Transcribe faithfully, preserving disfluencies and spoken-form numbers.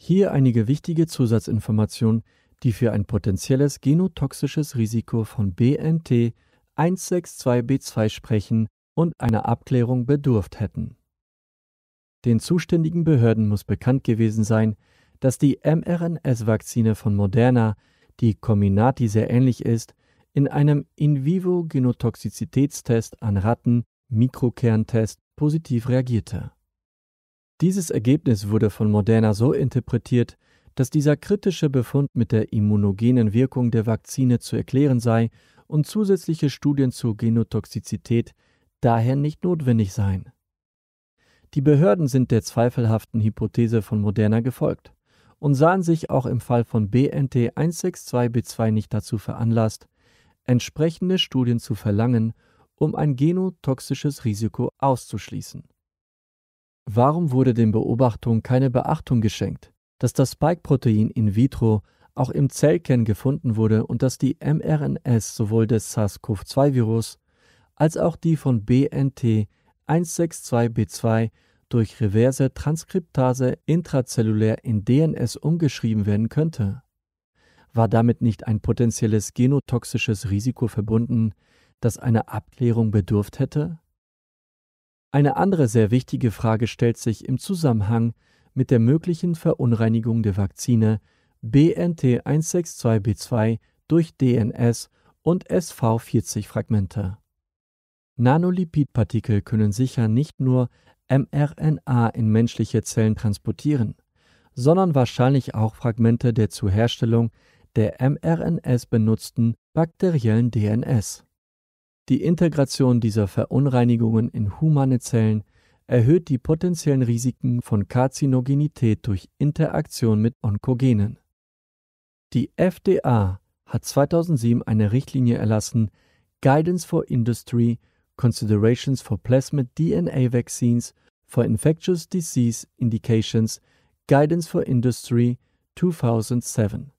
Hier einige wichtige Zusatzinformationen, die für ein potenzielles genotoxisches Risiko von B N T eins sechs zwei B zwei sprechen und einer Abklärung bedurft hätten. Den zuständigen Behörden muss bekannt gewesen sein, dass die mRNA-Vakzine von Moderna, die Comirnaty sehr ähnlich ist, in einem In-vivo-Genotoxizitätstest an Ratten, Mikrokerntest, positiv reagierte. Dieses Ergebnis wurde von Moderna so interpretiert, dass dieser kritische Befund mit der immunogenen Wirkung der Vakzine zu erklären sei und zusätzliche Studien zur Genotoxizität daher nicht notwendig seien. Die Behörden sind der zweifelhaften Hypothese von Moderna gefolgt und sahen sich auch im Fall von B N T eins sechs zwei B zwei nicht dazu veranlasst, entsprechende Studien zu verlangen, um ein genotoxisches Risiko auszuschließen. Warum wurde den Beobachtungen keine Beachtung geschenkt, dass das Spike-Protein in vitro auch im Zellkern gefunden wurde und dass die mRNAs sowohl des SARS-C o V zwei Virus als auch die von B N T eins sechs zwei B zwei durch reverse Transkriptase intrazellulär in D N S umgeschrieben werden könnte? War damit nicht ein potenzielles genotoxisches Risiko verbunden, das einer Abklärung bedurft hätte? Eine andere sehr wichtige Frage stellt sich im Zusammenhang mit der möglichen Verunreinigung der Vakzine B N T eins sechs zwei B zwei durch D N S und S V vierzig Fragmente. Nanolipidpartikel können sicher nicht nur mRNA in menschliche Zellen transportieren, sondern wahrscheinlich auch Fragmente der zur Herstellung der mRNAs benutzten bakteriellen D N S. Die Integration dieser Verunreinigungen in humane Zellen erhöht die potenziellen Risiken von Karzinogenität durch Interaktion mit Onkogenen. Die F D A hat zweitausendsieben eine Richtlinie erlassen, Guidance for Industry Considerations for Plasmid D N A Vaccines for Infectious Disease Indications, Guidance for Industry zweitausendsieben.